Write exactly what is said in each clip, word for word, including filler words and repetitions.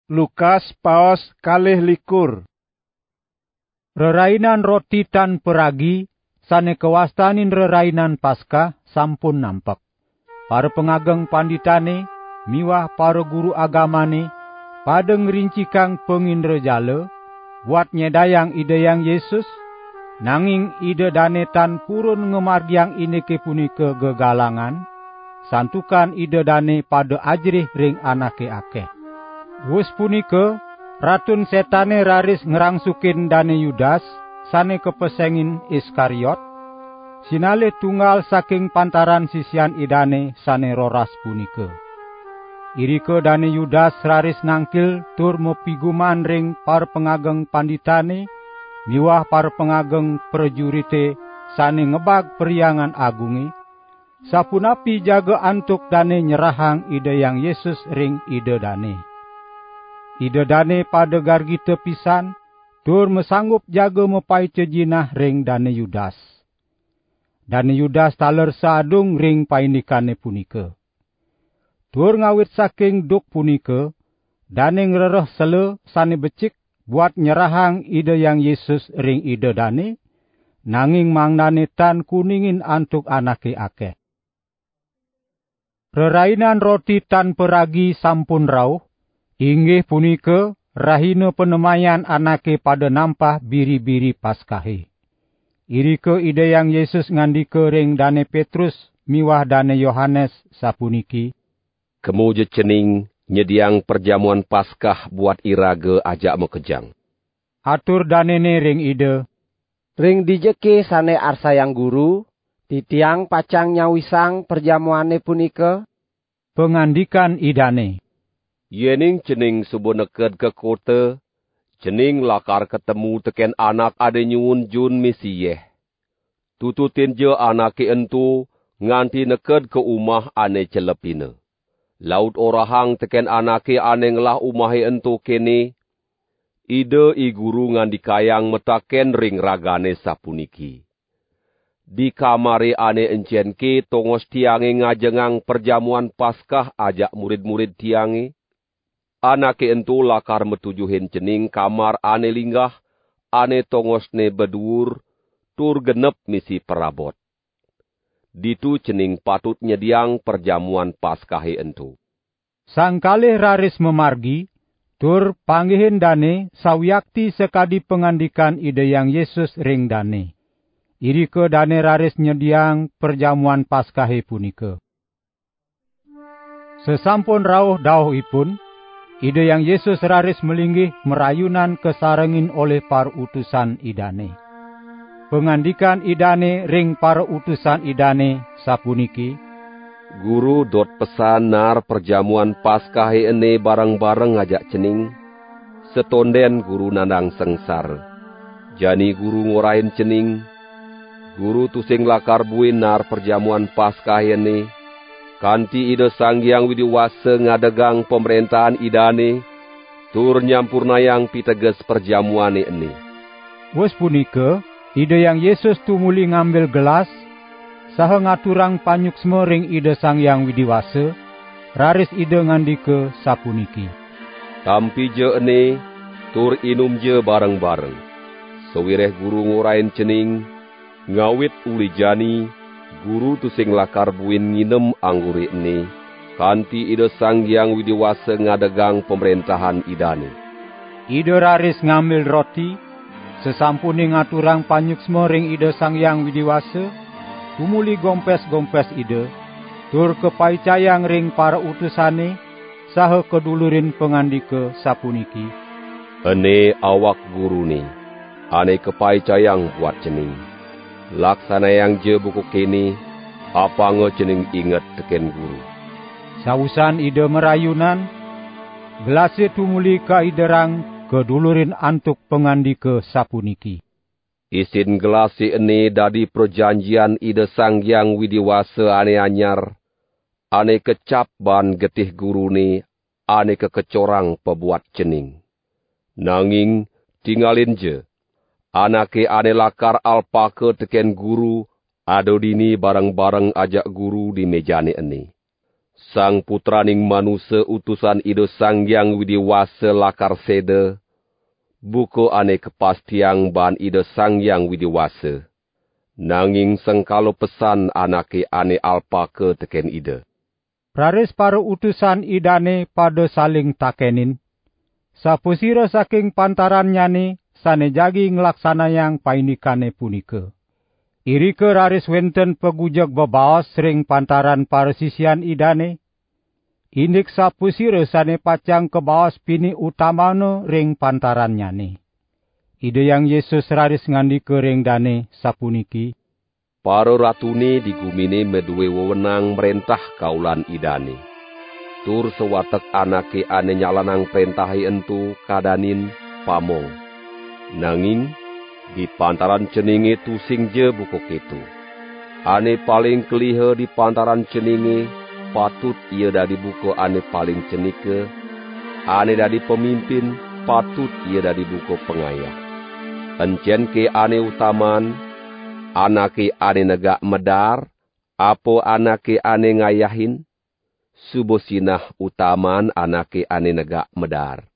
Lukas paos kalih likur. Rerainan roti tan peragi, sane kewastanin rerainan Paskah sampun nampak. Para pengageng panditane, miwah para guru agamane, pada ngerincikang pengindra jala, buat nyedayang ide yang Yesus, nanging ide danetan purun ngemargiang ineke punika gegalangan, santukan ide dane pada ajrih ring anake akeh. Wus punika, ratun setane raris ngerangsukin dane Yudas, sane kepesengin Iskariot, sinalih tunggal saking pantaran sisian idane sane roras punika. Irike dane Yudas raris nangkil tur mepiguman ring par pengageng panditane, miwah par pengageng prejurite sane ngebag periangan agungi, sapunapi jaga antuk dane nyerahang ide yang Yesus ring ide dane. Ide dane pada gargi tepisan, tur mesanggup jaga mepai cejinah ring dane Yudas. Dane Yudas taler sadung ring paindikane punika. Tur ngawit saking duk punika, dane ngrereh sele sane becik buat nyerahang ide yang Yesus ring ide dane, nanging mangnane tan kuningin antuk anake akeh. Rerainan roti tan peragi sampun rauh, inggih punika rahina penemayan anake pada nampah biri-biri Paskahe. Irike ide yang Yesus ngandika ring dane Petrus miwah dane Yohanes sapuniki, "Kemu je cening nyediang perjamuan Paskah buat iraga ajak mekejang." Atur danene ring ide, "Ring dijeke sane arsayang guru, titiang pacang nyawisang perjamuane punika." Pengandikan idane, "Yening cening subuh neked ke kota, cening lakar ketemu teken anak ade nyuun jun misiyeh. Tututin je anake entu nganti neked ke umah ane celepina. Laut orahang teken anake ane ngelah umahe entu kene, ide i guru ngandikayang metaken ring ragane sapuniki. Di kamare ane encen ke tongos tiange ngajengang perjamuan Paskah ajak murid-murid tiange. Anake entu lakar metujuhin cening kamar ane linggah, ane tongosne bedur, tur genep misi perabot. Ditu cening patut nyediang perjamuan Paskahe entu." Sang kalih raris memargi, tur panggihin dane sawyakti sekadi pengandikan ide yang Yesus ring dane. Irike dane raris nyediang perjamuan Paskahe punika. Sesampun rauh dauhipun, ide yang Yesus raris melinggih merayunan kesarengin oleh para utusan idane. Pengandikan idane ring para utusan idane sapuniki, "Guru dot pesan nar perjamuan Paskahe ene bareng-bareng ngajak cening. Setonden guru nandang sengsar. Jani guru ngorain cening. Guru tusing lakar buin nar perjamuan Paskahe ene. Kanti ide Sanghyang Widiwasa ngadegang pemerintahan idane, tur nyampurnayang piteges perjamuane ene." Wes punika, ide yang Yesus tumuli ngambil gelas, saha ngaturang panyuksma ring ide Sanghyang Widiwasa, raris ide ngandika sapuniki, "Tampi je ene, tur inum je bareng-bareng. Sewireh guru ngorain cening, ngawit uli jani, guru tusing lakar buin nginem angguri ene, kanti ide Sanghyang Widiwasa ngadegang pemerintahan idane." Ide raris ngambil roti, sesampune ngaturang panyuksma ring ide Sanghyang Widiwasa, tumuli gompes-gompes ide, tur kepaicayang ring para utusane, saha kedulurin pengandika sapuniki, "Ene awak guru ni, ane kepaicayang buat cening. Laksana yang je buku kini, apa nge cening inget teken guru." Sausan ide merayunan, gelase tumuli ka iderang kedulurin antuk pengandika sapuniki, "Isin gelasi ene dadi perjanjian ide Sanghyang Widiwasa ane anyar, ane kecap ban getih guru ni, ane kekecorang pebuat cening. Nanging tinggalin je, anake ane lakar alpake teken guru, ado dini bareng-bareng ajak guru di mejane ene. sang putraning manusia utusan Ida Sang Hyang Widiwasa lakar seda, buko ane kepastiang ban Ida Sang Hyang Widiwasa. Nanging sengkalo pesan anake ane alpaka teken Ida. Raris para utusan idane pada saling takenin. Sapusira saking pantarannyane sane jagi ngelaksanayang painikane punika. Irike raris wenten pegujak bebaos sering pantaran para sisian idane. Indik sapusira sane pacang kebaos pini utamano ring pantarannyane. Ide yang Yesus raris ngandika ring dane sapuniki. Para ratune digumine medue wewenang merentah kaulan idane. Tur sewatek anake ane nyalanang perintahi entu kadanin pamong. Nanging di pantaran ceninge tusing je buko ketu. Ane paling keliha di pantaran ceninge patut ia dari buko ane paling cenike. Ane dari pemimpin patut ia dari buko pengayah. Encen ke ane utaman, anake ane negak medar, apo anake ane ngayahin, subosinah utaman anake ane negak medar.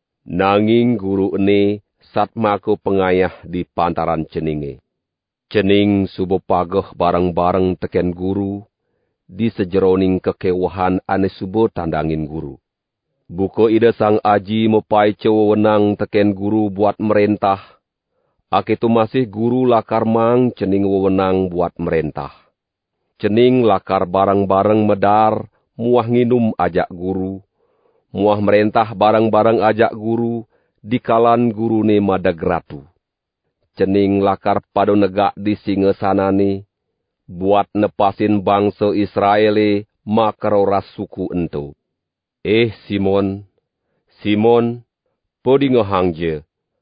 Nanging guru ene satmako pengayah di pantaran ceninge. Cening subo pagah bareng-bareng teken guru, di sejeroning kekewahan ane subo tandangin guru. Buko Ida Sang Aji mepai cewenang teken guru buat merentah, Akitu masih guru lakar mang cening wewenang buat merentah. Cening lakar barang-barang medar, muah nginum ajak guru. Muah merentah barang-barang ajak guru, dikalan guru ne madagratu. Cening lakar pado negak di singesanane, buat nepasin bangsa Israele makaroras suku ento. Eh Simon, Simon, podi ngehang je.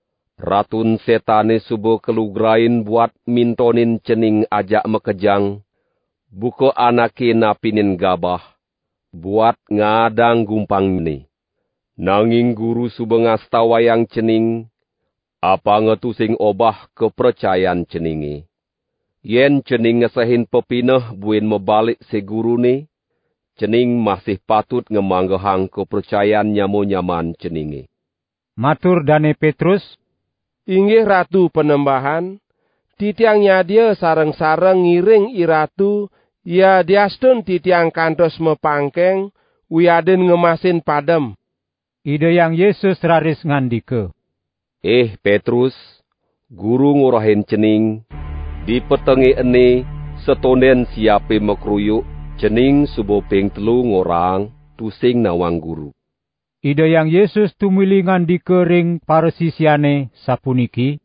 Ratun setane subo kelugrain buat mintonin cening ajak mekejang, buko anake napinin gabah, buat ngadang gumpang ni. Nanging guru subo ngastawayang cening, apa ngetusing obah kepercayaan ceningi. Yen cening ngesahin pepineh buin mebalik se guru ni, cening masih patut ngemanggehang kepercayaan nyamo-nyaman ceningi. Matur dane Petrus, Inggih Ratu Penembahan, titiangnya dia sareng-sareng ngiring iratu, ya diastun titiang kantos mepangkeng, wiaden ngemasin padem. Ide yang Yesus raris ngandike. Eh Petrus, guru ngurahin cening, di petengi ene, setonden siape mekruyuk, cening subo ping telu ngorang, tusing nawang guru. Ide yang Yesus tumili ngandike ring para sisiane sapuniki.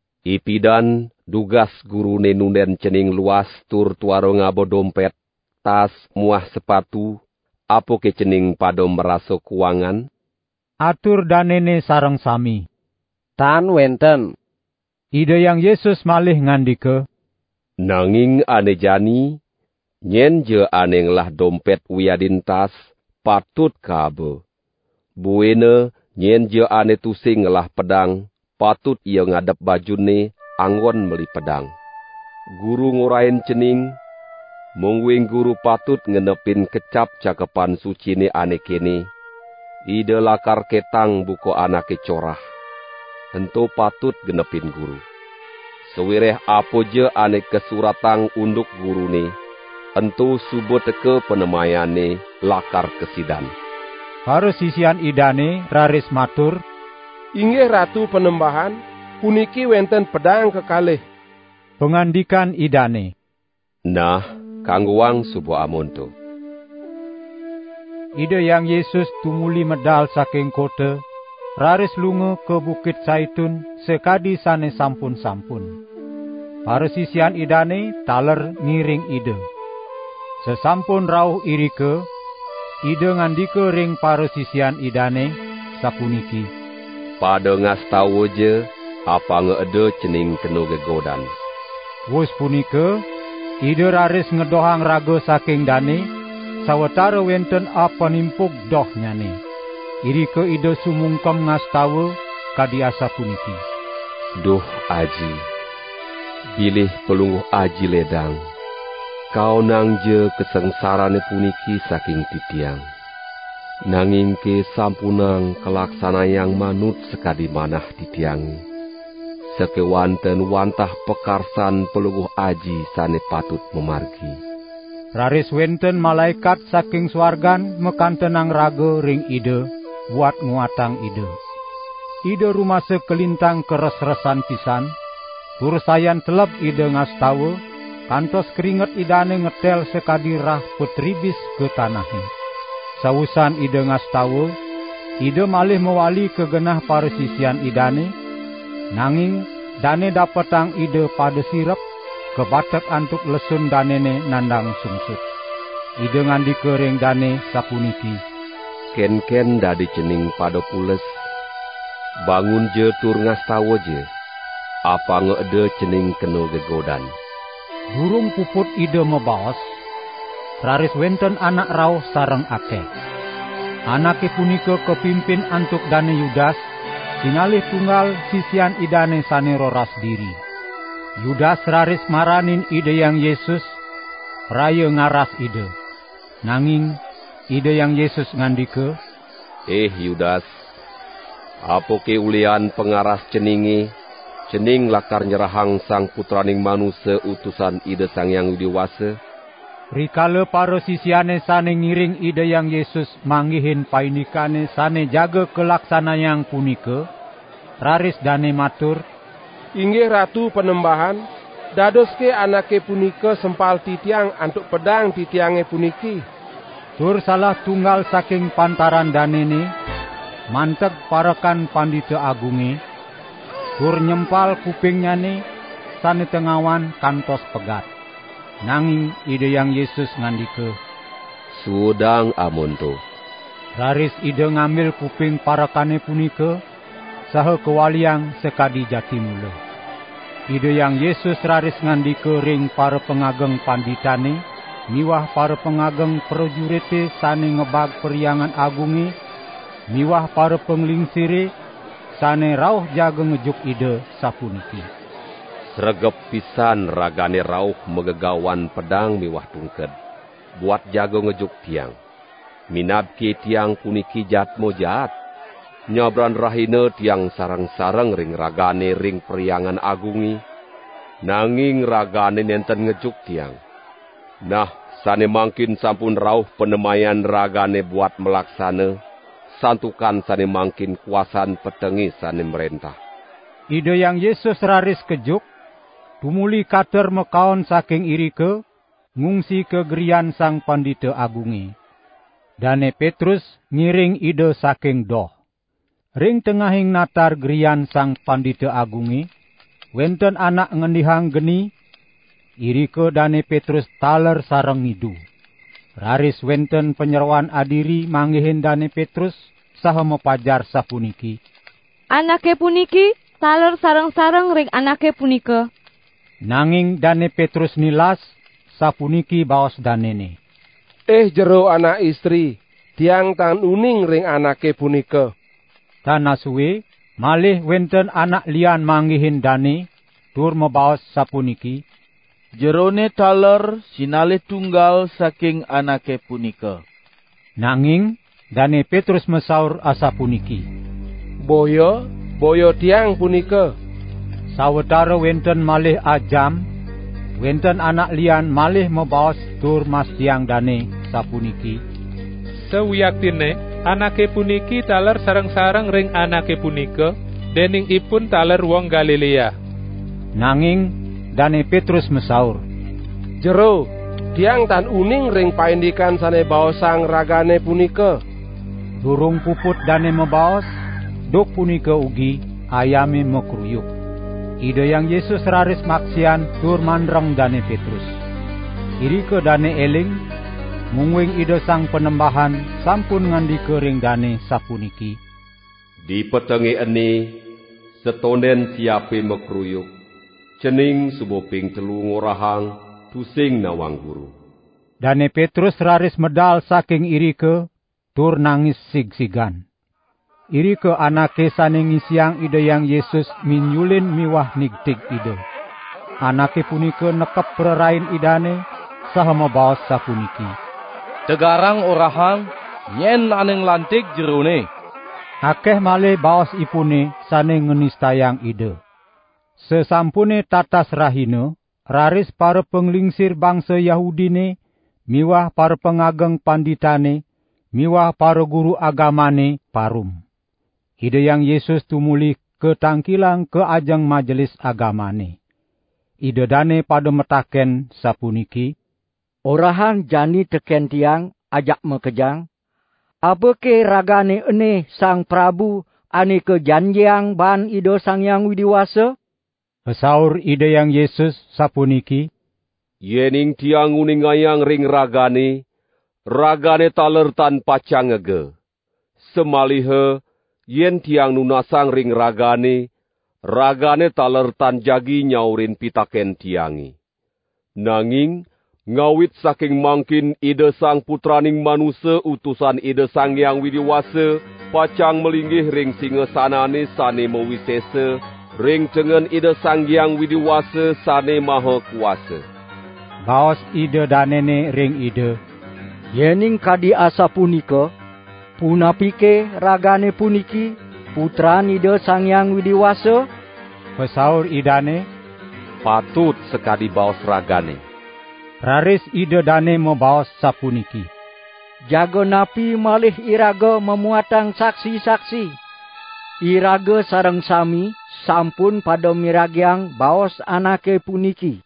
Ipidan dugas guru ne nunden cening luas tur tuaro ngabo dompet, tas, muah sepatu, apo ke cening pado meraso kuangan? Atur danene sareng sami. Tan wenten. Ide yang Yesus malih ngandike. Nanging ane jani, nyen je ane nglah dompet wiadin tas, patut kabe. Buene, nyen je ane tusing ngelah pedang, patut ia ngadep bajune, anggon meli pedang. Guru ngurahin cening, mungwing guru patut ngenepin kecap cakepan suci ni ane kene. Ide lakar ketang buko anake corah. Hento patut genepin guru. Sewireh apo je ane kesuratang unduk guru ni, hento subo teke penemayane lakar kesidan. Para sisian idane raris matur. Inggih Ratu Penembahan, puniki wenten pedang kekalih. Pengandikan idane. Nah, kangguang subo amonto. Ide yang Yesus tumuli medal saking kota, raris lunga ke Bukit Zaitun sekadi sane sampun-sampun. Para sisian idane taler ngiring ide. Sesampun rauh irike, ide ngandika ring para sisian idane, sapuniki. Pada ngastawo je, apa ngeede cening keno gegodan. Wus punika, ide raris ngedohang raga saking dane, sawetara wenten apa nimpuk doh nyane. Irike ide sumungkem ngastawa kadiasa puniki. Duh Aji, bilih pelungguh Aji ledang. Kau nang je kesengsarane puniki saking titiang. Nanging ke sampunang kelaksana yang manut sekadi manah titiangi. Sekewanten wantah pekarsan peluguh aji sane patut memargi. Raris wenten malaikat saking swargan mekantenang raga ring ide buat nguatang ide. Ide rumah sekelintang keres-resan pisan, kursayan telep ide ngastawa, kantos keringet idane ngetel sekadi rah putribis ke tanahe. Sausan ide ngastawa, ide malih mewali kegenah para sisian idane, nanging dane dapetang ide pada sirep, kebatek antuk lesun danene nandang sungsut. Ide ngandi kering dane sapuniki. Ken-ken dadi cening pada pules, bangun je tur ngastawa je, apa ngeede cening keno gegodan. Durung puput ide mebaos, raris wenten anak rauh sareng akeh. Anake punika kepimpin antuk dane Yudas, sinalih tunggal sisian idane sane roras diri. Yudas raris maranin ide yang Yesus, raya ngaras ide. Nanging ide yang Yesus ngandike, Eh Yudas, apa ke ulian pengaras ceningi, cening lakar nyerahang sang putraning manusia utusan ide sang yang widiwasa? Rikala para sisiane sane ngiring ide yang Yesus manggihin painikane sane jaga kelaksana yang punika, raris dane matur, Inggih Ratu Penembahan, dadoske anake punika sempal titiang antuk pedang titiange puniki. Tur salah tunggal saking pantaran danene, manteg parakan pandita agunge, tur nyempal kupingnyane sane tengawan kantos pegat. Nanging ide yang Yesus ngandike, Sudang amonto. raris ide ngambil kuping parakane punika, saha kewaliang sekadi jati mula. Ide yang Yesus raris ngandike ring para pengageng panditane, miwah para pengageng prajurite sane ngebag periangan agunge, miwah para penglingsire sane rauh jaga ngejuk ide sapuniki. Sregep pisan ragane rauh megegawan pedang miwah tungked, buat jago ngejuk tiang. Minabki tiang puniki jatmo jahat, nyabran rahine tiang sarang-sarang ring ragane ring periangan agungi, nanging ragane nenten ngejuk tiang. Nah, sane mangkin sampun rauh penemayan ragane buat melaksana, santukan sane mangkin kuasan petengi sane merentah. Ide yang Yesus raris kejuk, tumuli kater mekaon saking irike, ngungsi ke gerian sang pandita agungi. Dane Petrus ngiring ide saking doh. Ring tengahing natar gerian sang pandita agungi, wenten anak ngendihang geni, irike dane Petrus taler sareng ngidu. Raris wenten penyeruan adiri manggihin dane Petrus, saha mepajar sapuniki. Anake puniki, taler sareng-sareng ring anake punika. Nanging dane Petrus nilas, sapuniki baos danene. Eh jero anak istri, tiang tan uning ring anake punika. Tanah suwe, malih wenten anak lian manggihin dane, tur mebaos sapuniki. Jerone taler sinalih tunggal saking anake punika. Nanging dane Petrus mesaur asapuniki. Boyo, boyo tiang punika. Sawetara wenten malih ajam, wenten anak lian malih mebaos tur mas tiang dane sapuniki. Sewiyaktine anake puniki taler sareng-sareng ring anake punika, dening ipun taler wong Galilea. Nanging dane Petrus mesaur, Jero, tiang tan uning ring paindikan sane baosang ragane punika. durung puput dane mebaos, duk punika ugi ayame mekruyuk. Ide yang Yesus raris maksian tur mandreng dane Petrus. Irike dane eling, mungwing ide sang penembahan sampun ngandike ring dane sapuniki. Di petengi eni, setonden siape mekruyuk, cening suboping telu ngorahang, tusing nawang guru. Dane Petrus raris medal saking irike, tur nangis sig-sigan. Irike anake sane ngisiang ide yang Yesus minyulin miwah nigtig ide. Anake punika nekep prerain idane, saha mabaos sapuniki. Tegarang orahan, nyen aneng lantik jerone. Akeh male baos ipune sane ngenistayang ide. Sesampune tatas rahina, raris para penglingsir bangsa Yahudine, miwah para pengageng panditane, miwah para guru agamane parum. Ide yang Yesus tumuli ketangkilang ke ajang majelis agamane. Ide dane pada metaken sapuniki, orahan jani teken tiang ajak mekejang. Apa ke ragane ene sang Prabu ane kejanjiang ban ide sang yang widiwasa? Pesaur ide yang Yesus sapuniki, Yening tiang uningayang ring ragane, ragane taler tanpa cangege. Semalihe, yen tiang nunasang ring ragane, ragane taler tan jagi nyaurin pitaken tiangi. Nanging, ngawit saking mangkin ide sang putraning manusia utusan ide sang yang widiwasa, pacang melinggih ring singasanane sane mawisese, ring tengen ide sang yang widiwasa sane maha kuasa. baos ide danene ring ide, Yening kadi asa punika, punapike ragane puniki, putra ide sang yang widiwasa? pesaur idane, Patut sekadi baos ragane. raris ide dane mabaos sapuniki. Jaga napi malih iraga memuatang saksi-saksi. Iraga sareng sami sampun pada miragiang baos anake puniki.